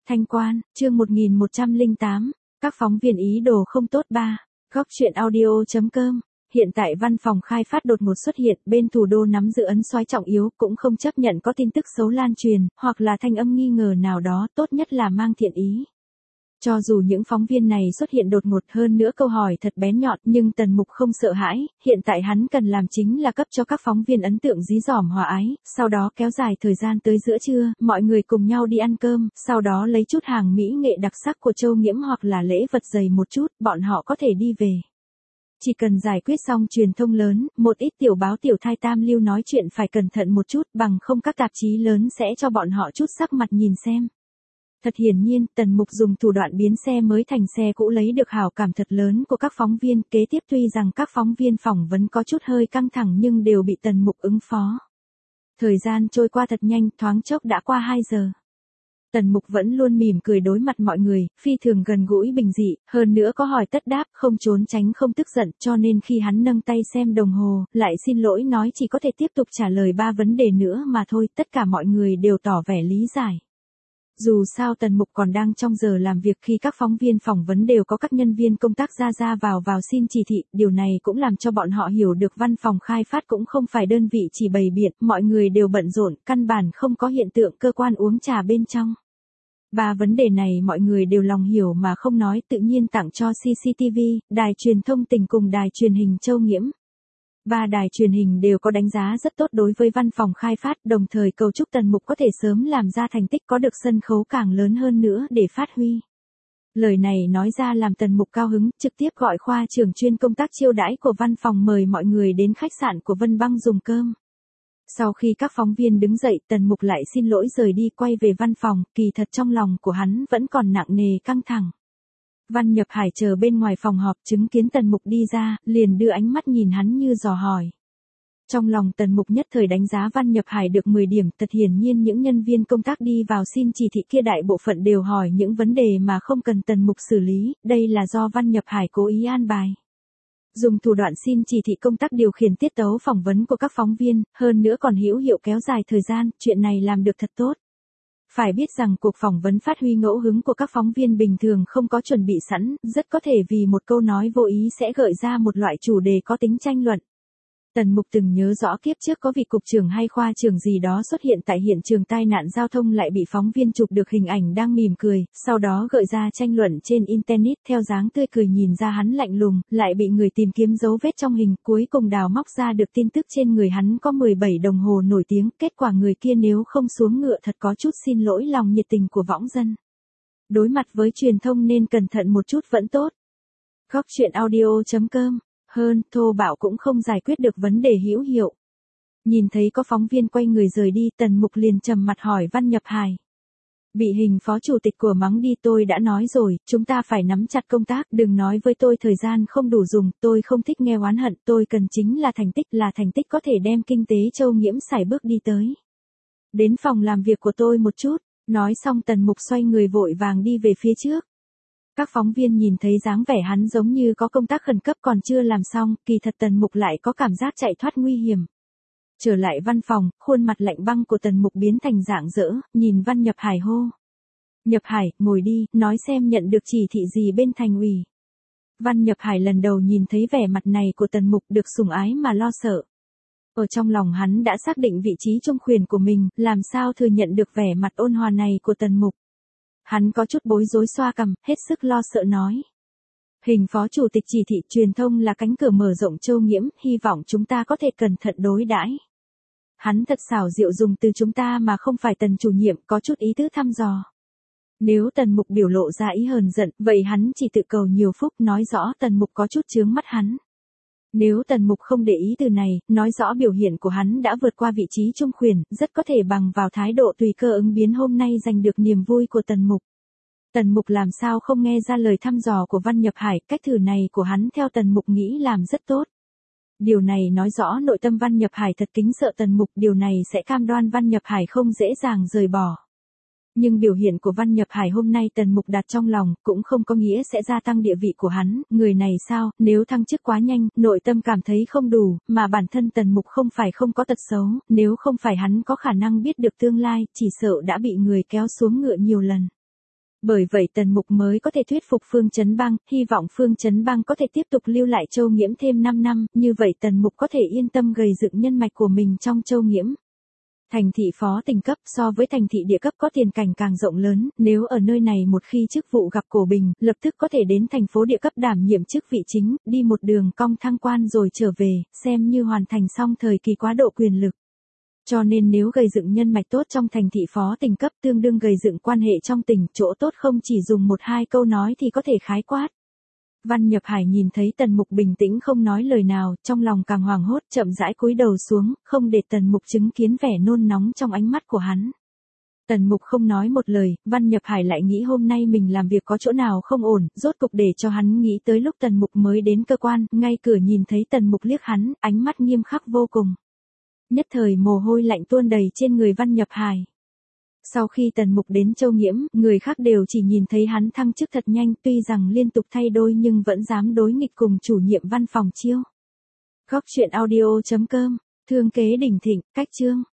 Thanh Quan, chương 1108, các phóng viên ý đồ không tốt 3. Góc truyện audio.com. Hiện tại văn phòng khai phát đột ngột xuất hiện, bên thủ đô nắm giữ ấn soái trọng yếu, cũng không chấp nhận có tin tức xấu lan truyền, hoặc là thanh âm nghi ngờ nào đó, tốt nhất là mang thiện ý. Cho dù những phóng viên này xuất hiện đột ngột hơn nữa câu hỏi thật bén nhọn, nhưng Tần Mục không sợ hãi, hiện tại hắn cần làm chính là cấp cho các phóng viên ấn tượng dí dỏm hòa ái, sau đó kéo dài thời gian tới giữa trưa, mọi người cùng nhau đi ăn cơm, sau đó lấy chút hàng mỹ nghệ đặc sắc của Châu Nghiễm hoặc là lễ vật dày một chút, bọn họ có thể đi về. Chỉ cần giải quyết xong truyền thông lớn, một ít tiểu báo tiểu thai tam lưu nói chuyện phải cẩn thận một chút, bằng không các tạp chí lớn sẽ cho bọn họ chút sắc mặt nhìn xem. Thật hiển nhiên, Tần Mục dùng thủ đoạn biến xe mới thành xe cũ lấy được hảo cảm thật lớn của các phóng viên, kế tiếp tuy rằng các phóng viên phỏng vấn có chút hơi căng thẳng nhưng đều bị Tần Mục ứng phó. Thời gian trôi qua thật nhanh, thoáng chốc đã qua 2 giờ. Tần Mục vẫn luôn mỉm cười đối mặt mọi người, phi thường gần gũi bình dị, hơn nữa có hỏi tất đáp, không trốn tránh không tức giận, cho nên khi hắn nâng tay xem đồng hồ, lại xin lỗi nói chỉ có thể tiếp tục trả lời 3 vấn đề nữa mà thôi, tất cả mọi người đều tỏ vẻ lý giải. Dù sao Tần Mục còn đang trong giờ làm việc khi các phóng viên phỏng vấn đều có các nhân viên công tác ra vào xin chỉ thị, điều này cũng làm cho bọn họ hiểu được văn phòng khai phát cũng không phải đơn vị chỉ bày biện, mọi người đều bận rộn, căn bản không có hiện tượng cơ quan uống trà bên trong. 3 vấn đề này mọi người đều lòng hiểu mà không nói, tự nhiên tặng cho CCTV, đài truyền thông tỉnh cùng đài truyền hình Châu Nghiễm. 3 đài truyền hình đều có đánh giá rất tốt đối với văn phòng khai phát, đồng thời cầu chúc Tần Mục có thể sớm làm ra thành tích, có được sân khấu càng lớn hơn nữa để phát huy. Lời này nói ra làm Tần Mục cao hứng, trực tiếp gọi khoa trưởng chuyên công tác chiêu đãi của văn phòng mời mọi người đến khách sạn của Vân Băng dùng cơm. Sau khi các phóng viên đứng dậy, Tần Mục lại xin lỗi rời đi, quay về văn phòng, kỳ thật trong lòng của hắn vẫn còn nặng nề căng thẳng. Văn Nhập Hải chờ bên ngoài phòng họp chứng kiến Tần Mục đi ra, liền đưa ánh mắt nhìn hắn như dò hỏi. Trong lòng Tần Mục nhất thời đánh giá Văn Nhập Hải được 10 điểm, thật hiển nhiên những nhân viên công tác đi vào xin chỉ thị kia đại bộ phận đều hỏi những vấn đề mà không cần Tần Mục xử lý, đây là do Văn Nhập Hải cố ý an bài. Dùng thủ đoạn xin chỉ thị công tác điều khiển tiết tấu phỏng vấn của các phóng viên, hơn nữa còn hữu hiệu kéo dài thời gian, chuyện này làm được thật tốt. Phải biết rằng cuộc phỏng vấn phát huy ngẫu hứng của các phóng viên bình thường không có chuẩn bị sẵn, rất có thể vì một câu nói vô ý sẽ gợi ra một loại chủ đề có tính tranh luận. Tần Mục từng nhớ rõ kiếp trước có vị cục trưởng hay khoa trưởng gì đó xuất hiện tại hiện trường tai nạn giao thông lại bị phóng viên chụp được hình ảnh đang mỉm cười, sau đó gợi ra tranh luận trên internet, theo dáng tươi cười nhìn ra hắn lạnh lùng, lại bị người tìm kiếm dấu vết trong hình, cuối cùng đào móc ra được tin tức trên người hắn có 17 đồng hồ nổi tiếng, kết quả người kia nếu không xuống ngựa thật có chút xin lỗi lòng nhiệt tình của võng dân. Đối mặt với truyền thông nên cẩn thận một chút vẫn tốt. Góc truyện audio.com. Hơn, thô bạo cũng không giải quyết được vấn đề hữu hiệu. Nhìn thấy có phóng viên quay người rời đi, Tần Mục liền trầm mặt hỏi Văn Nhập Hải. Bị hình phó chủ tịch của mắng đi, tôi đã nói rồi, chúng ta phải nắm chặt công tác, đừng nói với tôi thời gian không đủ dùng, tôi không thích nghe oán hận, tôi cần chính là thành tích có thể đem kinh tế Châu Nghiễm sải bước đi tới. Đến phòng làm việc của tôi một chút, nói xong Tần Mục xoay người vội vàng đi về phía trước. Các phóng viên nhìn thấy dáng vẻ hắn giống như có công tác khẩn cấp còn chưa làm xong, kỳ thật Tần Mục lại có cảm giác chạy thoát nguy hiểm. Trở lại văn phòng, khuôn mặt lạnh băng của Tần Mục biến thành rạng rỡ, nhìn Văn Nhập Hải hô. Nhập Hải, ngồi đi, nói xem nhận được chỉ thị gì bên thành ủy. Văn Nhập Hải lần đầu nhìn thấy vẻ mặt này của Tần Mục, được sủng ái mà lo sợ. Ở trong lòng hắn đã xác định vị trí trung quyền của mình, làm sao thừa nhận được vẻ mặt ôn hòa này của Tần Mục. Hắn có chút bối rối xoa cằm, hết sức lo sợ nói. Hình phó chủ tịch chỉ thị truyền thông là cánh cửa mở rộng Châu Nghiễm, hy vọng chúng ta có thể cẩn thận đối đãi. Hắn thật xảo diệu dùng từ chúng ta mà không phải Tần chủ nhiệm, có chút ý tứ thăm dò. Nếu Tần Mục biểu lộ ra ý hờn giận, vậy hắn chỉ tự cầu nhiều phúc, nói rõ Tần Mục có chút chướng mắt hắn. Nếu Tần Mục không để ý từ này, nói rõ biểu hiện của hắn đã vượt qua vị trí trung quyền, rất có thể bằng vào thái độ tùy cơ ứng biến hôm nay giành được niềm vui của Tần Mục. Tần Mục làm sao không nghe ra lời thăm dò của Văn Nhập Hải, cách thử này của hắn theo Tần Mục nghĩ làm rất tốt. Điều này nói rõ nội tâm Văn Nhập Hải thật kính sợ Tần Mục, điều này sẽ cam đoan Văn Nhập Hải không dễ dàng rời bỏ. Nhưng biểu hiện của Văn Nhập Hải hôm nay Tần Mục đặt trong lòng, cũng không có nghĩa sẽ gia tăng địa vị của hắn, người này sao, nếu thăng chức quá nhanh, nội tâm cảm thấy không đủ, mà bản thân Tần Mục không phải không có tật xấu, nếu không phải hắn có khả năng biết được tương lai, chỉ sợ đã bị người kéo xuống ngựa nhiều lần. Bởi vậy Tần Mục mới có thể thuyết phục Phương Chấn Bang, hy vọng Phương Chấn Bang có thể tiếp tục lưu lại Châu Nghiễm thêm 5 năm, như vậy Tần Mục có thể yên tâm gầy dựng nhân mạch của mình trong Châu Nghiễm. Thành thị phó tỉnh cấp so với thành thị địa cấp có tiền cảnh càng rộng lớn, nếu ở nơi này một khi chức vụ gặp cổ bình, lập tức có thể đến thành phố địa cấp đảm nhiệm chức vị chính, đi một đường cong thăng quan rồi trở về, xem như hoàn thành xong thời kỳ quá độ quyền lực. Cho nên nếu gầy dựng nhân mạch tốt trong thành thị phó tỉnh cấp tương đương gầy dựng quan hệ trong tỉnh, chỗ tốt không chỉ dùng một hai câu nói thì có thể khái quát. Văn Nhập Hải nhìn thấy Tần Mục bình tĩnh không nói lời nào, trong lòng càng hoảng hốt, chậm rãi cúi đầu xuống, không để Tần Mục chứng kiến vẻ nôn nóng trong ánh mắt của hắn. Tần Mục không nói một lời, Văn Nhập Hải lại nghĩ hôm nay mình làm việc có chỗ nào không ổn, rốt cục để cho hắn nghĩ tới lúc Tần Mục mới đến cơ quan, ngay cửa nhìn thấy Tần Mục liếc hắn, ánh mắt nghiêm khắc vô cùng. Nhất thời mồ hôi lạnh tuôn đầy trên người Văn Nhập Hải. Sau khi Tần Mục đến Châu Nghiễm, người khác đều chỉ nhìn thấy hắn thăng chức thật nhanh, tuy rằng liên tục thay đôi nhưng vẫn dám đối nghịch cùng chủ nhiệm văn phòng Chiêu. Góc truyện audio.com, Thương kế đỉnh thịnh, cách chương.